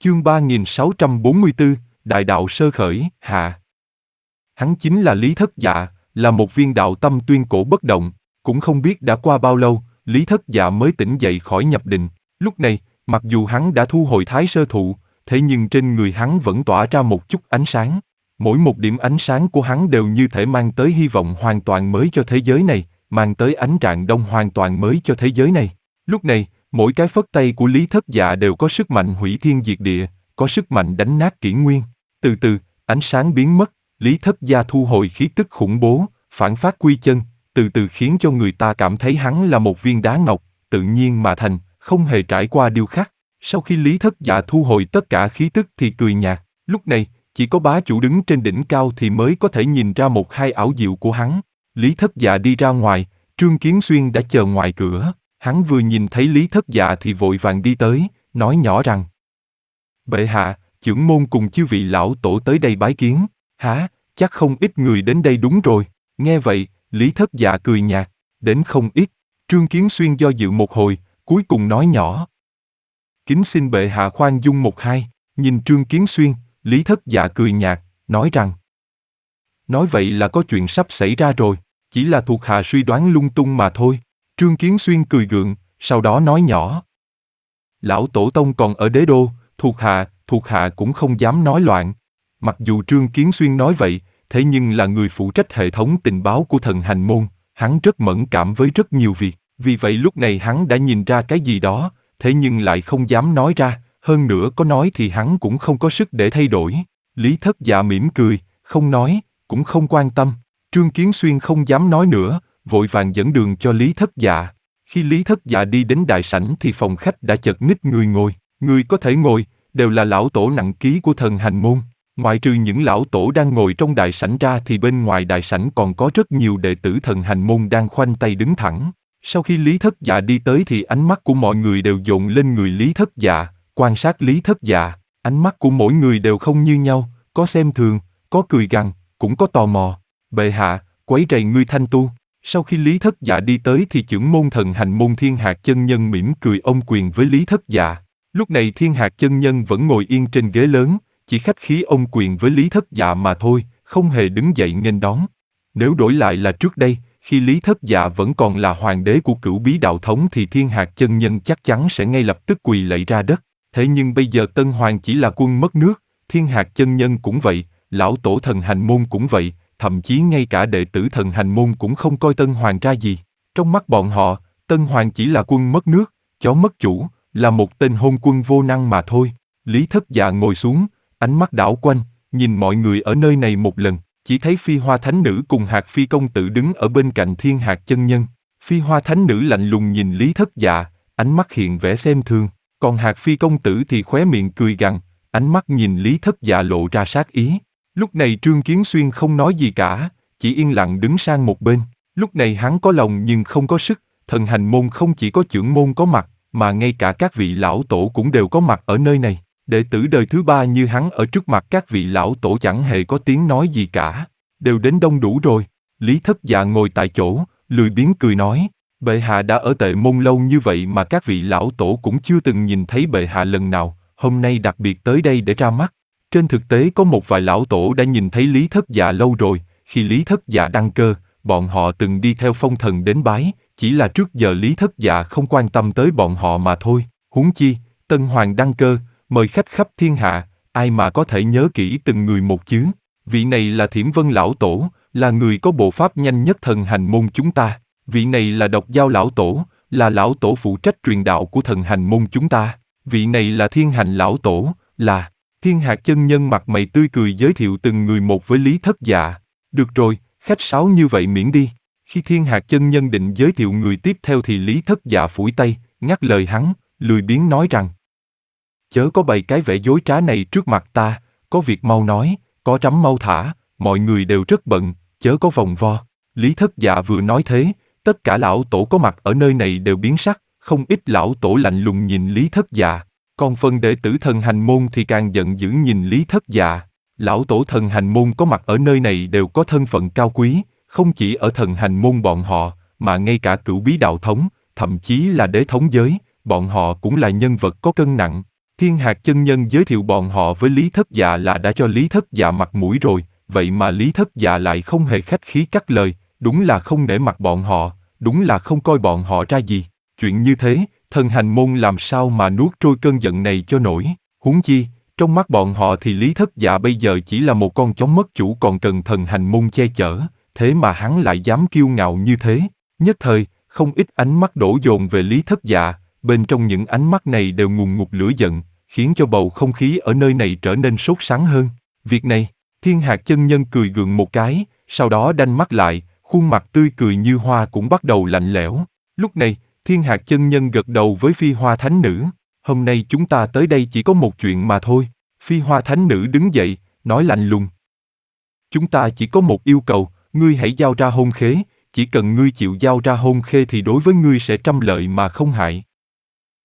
Chương 3644, Đại đạo sơ khởi, hạ. Hắn chính là Lý Thất Dạ, là một viên đạo tâm tuyên cổ bất động. Cũng không biết đã qua bao lâu, Lý Thất Dạ mới tỉnh dậy khỏi nhập định. Lúc này, mặc dù hắn đã thu hồi Thái Sơ Thụ, thế nhưng trên người hắn vẫn tỏa ra một chút ánh sáng. Mỗi một điểm ánh sáng của hắn đều như thể mang tới hy vọng hoàn toàn mới cho thế giới này, mang tới ánh rạng đông hoàn toàn mới cho thế giới này. Lúc này, mỗi cái phất tay của Lý Thất Dạ đều có sức mạnh hủy thiên diệt địa, có sức mạnh đánh nát kỷ nguyên. Từ từ, ánh sáng biến mất, Lý Thất Dạ thu hồi khí tức khủng bố, phản phát quy chân, từ từ khiến cho người ta cảm thấy hắn là một viên đá ngọc, tự nhiên mà thành, không hề trải qua điêu khắc. Sau khi Lý Thất Dạ thu hồi tất cả khí tức thì cười nhạt, lúc này, chỉ có bá chủ đứng trên đỉnh cao thì mới có thể nhìn ra một hai ảo diệu của hắn. Lý Thất Dạ đi ra ngoài, Trương Kiến Xuyên đã chờ ngoài cửa. Hắn vừa nhìn thấy Lý Thất Dạ thì vội vàng đi tới, nói nhỏ rằng: Bệ hạ, chưởng môn cùng chư vị lão tổ tới đây bái kiến. Hả, chắc không ít người đến đây đúng rồi. Nghe vậy, Lý Thất Dạ cười nhạt, đến không ít. Trương Kiến Xuyên do dự một hồi, cuối cùng nói nhỏ: Kính xin bệ hạ khoan dung một hai. Nhìn Trương Kiến Xuyên, Lý Thất Dạ cười nhạt, nói rằng: Nói vậy là có chuyện sắp xảy ra rồi, chỉ là thuộc hạ suy đoán lung tung mà thôi. Trương Kiến Xuyên cười gượng, sau đó nói nhỏ: Lão Tổ Tông còn ở đế đô, thuộc hạ cũng không dám nói loạn. Mặc dù Trương Kiến Xuyên nói vậy, thế nhưng là người phụ trách hệ thống tình báo của thần hành môn, hắn rất mẫn cảm với rất nhiều việc, vì vậy lúc này hắn đã nhìn ra cái gì đó, thế nhưng lại không dám nói ra, hơn nữa có nói thì hắn cũng không có sức để thay đổi. Lý Thất Dạ mỉm cười, không nói, cũng không quan tâm. Trương Kiến Xuyên không dám nói nữa, vội vàng dẫn đường cho Lý Thất Dạ. Khi Lý Thất Dạ đi đến đại sảnh thì phòng khách đã chật ních người ngồi. Người có thể ngồi, đều là lão tổ nặng ký của thần hành môn. Ngoại trừ những lão tổ đang ngồi trong đại sảnh ra thì bên ngoài đại sảnh còn có rất nhiều đệ tử thần hành môn đang khoanh tay đứng thẳng. Sau khi Lý Thất Dạ đi tới thì ánh mắt của mọi người đều dồn lên người Lý Thất Dạ, quan sát Lý Thất Dạ. Ánh mắt của mỗi người đều không như nhau, có xem thường, có cười gằn, cũng có tò mò. Bệ hạ, quấy rầy ngươi thanh tu. Sau khi Lý Thất Dạ đi tới thì chưởng môn thần hành môn Thiên Hạc chân nhân mỉm cười ôm quyền với Lý Thất Dạ. Lúc này Thiên Hạc chân nhân vẫn ngồi yên trên ghế lớn, chỉ khách khí ôm quyền với Lý Thất Dạ mà thôi, không hề đứng dậy nghênh đón. Nếu đổi lại là trước đây, khi Lý Thất Dạ vẫn còn là hoàng đế của Cửu Bí đạo thống thì Thiên Hạc chân nhân chắc chắn sẽ ngay lập tức quỳ lạy ra đất. Thế nhưng bây giờ Tân Hoàng chỉ là quân mất nước, Thiên Hạc chân nhân cũng vậy, lão tổ thần hành môn cũng vậy, thậm chí ngay cả đệ tử thần hành môn cũng không coi Tân Hoàng ra gì. Trong mắt bọn họ, Tân Hoàng chỉ là quân mất nước, chó mất chủ, là một tên hôn quân vô năng mà thôi. Lý Thất Dạ ngồi xuống, ánh mắt đảo quanh, nhìn mọi người ở nơi này một lần, chỉ thấy Phi Hoa Thánh Nữ cùng Hạc Phi công tử đứng ở bên cạnh Thiên Hạc chân nhân. Phi Hoa Thánh Nữ lạnh lùng nhìn Lý Thất Dạ, ánh mắt hiện vẻ xem thường, còn Hạc Phi công tử thì khóe miệng cười gằn, ánh mắt nhìn Lý Thất Dạ lộ ra sát ý. Lúc này Trương Kiến Xuyên không nói gì cả, chỉ yên lặng đứng sang một bên. Lúc này hắn có lòng nhưng không có sức, thần hành môn không chỉ có chưởng môn có mặt, mà ngay cả các vị lão tổ cũng đều có mặt ở nơi này. Đệ tử đời thứ ba như hắn ở trước mặt các vị lão tổ chẳng hề có tiếng nói gì cả, đều đến đông đủ rồi. Lý Thất Dạ ngồi tại chỗ, lười biếng cười nói, bệ hạ đã ở Tệ Môn lâu như vậy mà các vị lão tổ cũng chưa từng nhìn thấy bệ hạ lần nào, hôm nay đặc biệt tới đây để ra mắt. Trên thực tế có một vài lão tổ đã nhìn thấy Lý Thất Dạ lâu rồi, khi Lý Thất Dạ đăng cơ, bọn họ từng đi theo phong thần đến bái, chỉ là trước giờ Lý Thất Dạ không quan tâm tới bọn họ mà thôi. Huống chi, Tân Hoàng đăng cơ, mời khách khắp thiên hạ, ai mà có thể nhớ kỹ từng người một chứ. Vị này là Thiểm Vân lão tổ, là người có bộ pháp nhanh nhất thần hành môn chúng ta. Vị này là Độc Giao lão tổ, là lão tổ phụ trách truyền đạo của thần hành môn chúng ta. Vị này là Thiên Hành lão tổ, là... Thiên Hạc chân nhân mặt mày tươi cười giới thiệu từng người một với Lý Thất Dạ. Được rồi, khách sáo như vậy miễn đi. Khi Thiên Hạc chân nhân định giới thiệu người tiếp theo thì Lý Thất Dạ phủi tay, ngắt lời hắn, lười biếng nói rằng: Chớ có bày cái vẻ dối trá này trước mặt ta, có việc mau nói, có rắm mau thả, mọi người đều rất bận, chớ có vòng vo. Lý Thất Dạ vừa nói thế, tất cả lão tổ có mặt ở nơi này đều biến sắc, không ít lão tổ lạnh lùng nhìn Lý Thất Dạ. Còn phần đệ tử thần hành môn thì càng giận dữ nhìn Lý Thất Dạ. Lão tổ thần hành môn có mặt ở nơi này đều có thân phận cao quý, không chỉ ở thần hành môn bọn họ, mà ngay cả Cửu Bí đạo thống, thậm chí là đế thống giới, bọn họ cũng là nhân vật có cân nặng. Thiên Hạc chân nhân giới thiệu bọn họ với Lý Thất Dạ là đã cho Lý Thất Dạ mặt mũi rồi, vậy mà Lý Thất Dạ lại không hề khách khí cắt lời, đúng là không nể mặt bọn họ, đúng là không coi bọn họ ra gì. Chuyện như thế, thần hành môn làm sao mà nuốt trôi cơn giận này cho nổi, huống chi, trong mắt bọn họ thì Lý Thất Dạ bây giờ chỉ là một con chó mất chủ còn cần thần hành môn che chở, thế mà hắn lại dám kiêu ngạo như thế. Nhất thời, không ít ánh mắt đổ dồn về Lý Thất Dạ, bên trong những ánh mắt này đều ngùn ngụt lửa giận, khiến cho bầu không khí ở nơi này trở nên sốt sắng hơn. Việc này, Thiên Hạc chân nhân cười gượng một cái, sau đó đanh mắt lại, khuôn mặt tươi cười như hoa cũng bắt đầu lạnh lẽo. Lúc này, Thiên Hạc chân nhân gật đầu với Phi Hoa Thánh Nữ, hôm nay chúng ta tới đây chỉ có một chuyện mà thôi. Phi Hoa Thánh Nữ đứng dậy, nói lạnh lùng. Chúng ta chỉ có một yêu cầu, ngươi hãy giao ra hôn khế, chỉ cần ngươi chịu giao ra hôn khê thì đối với ngươi sẽ trăm lợi mà không hại.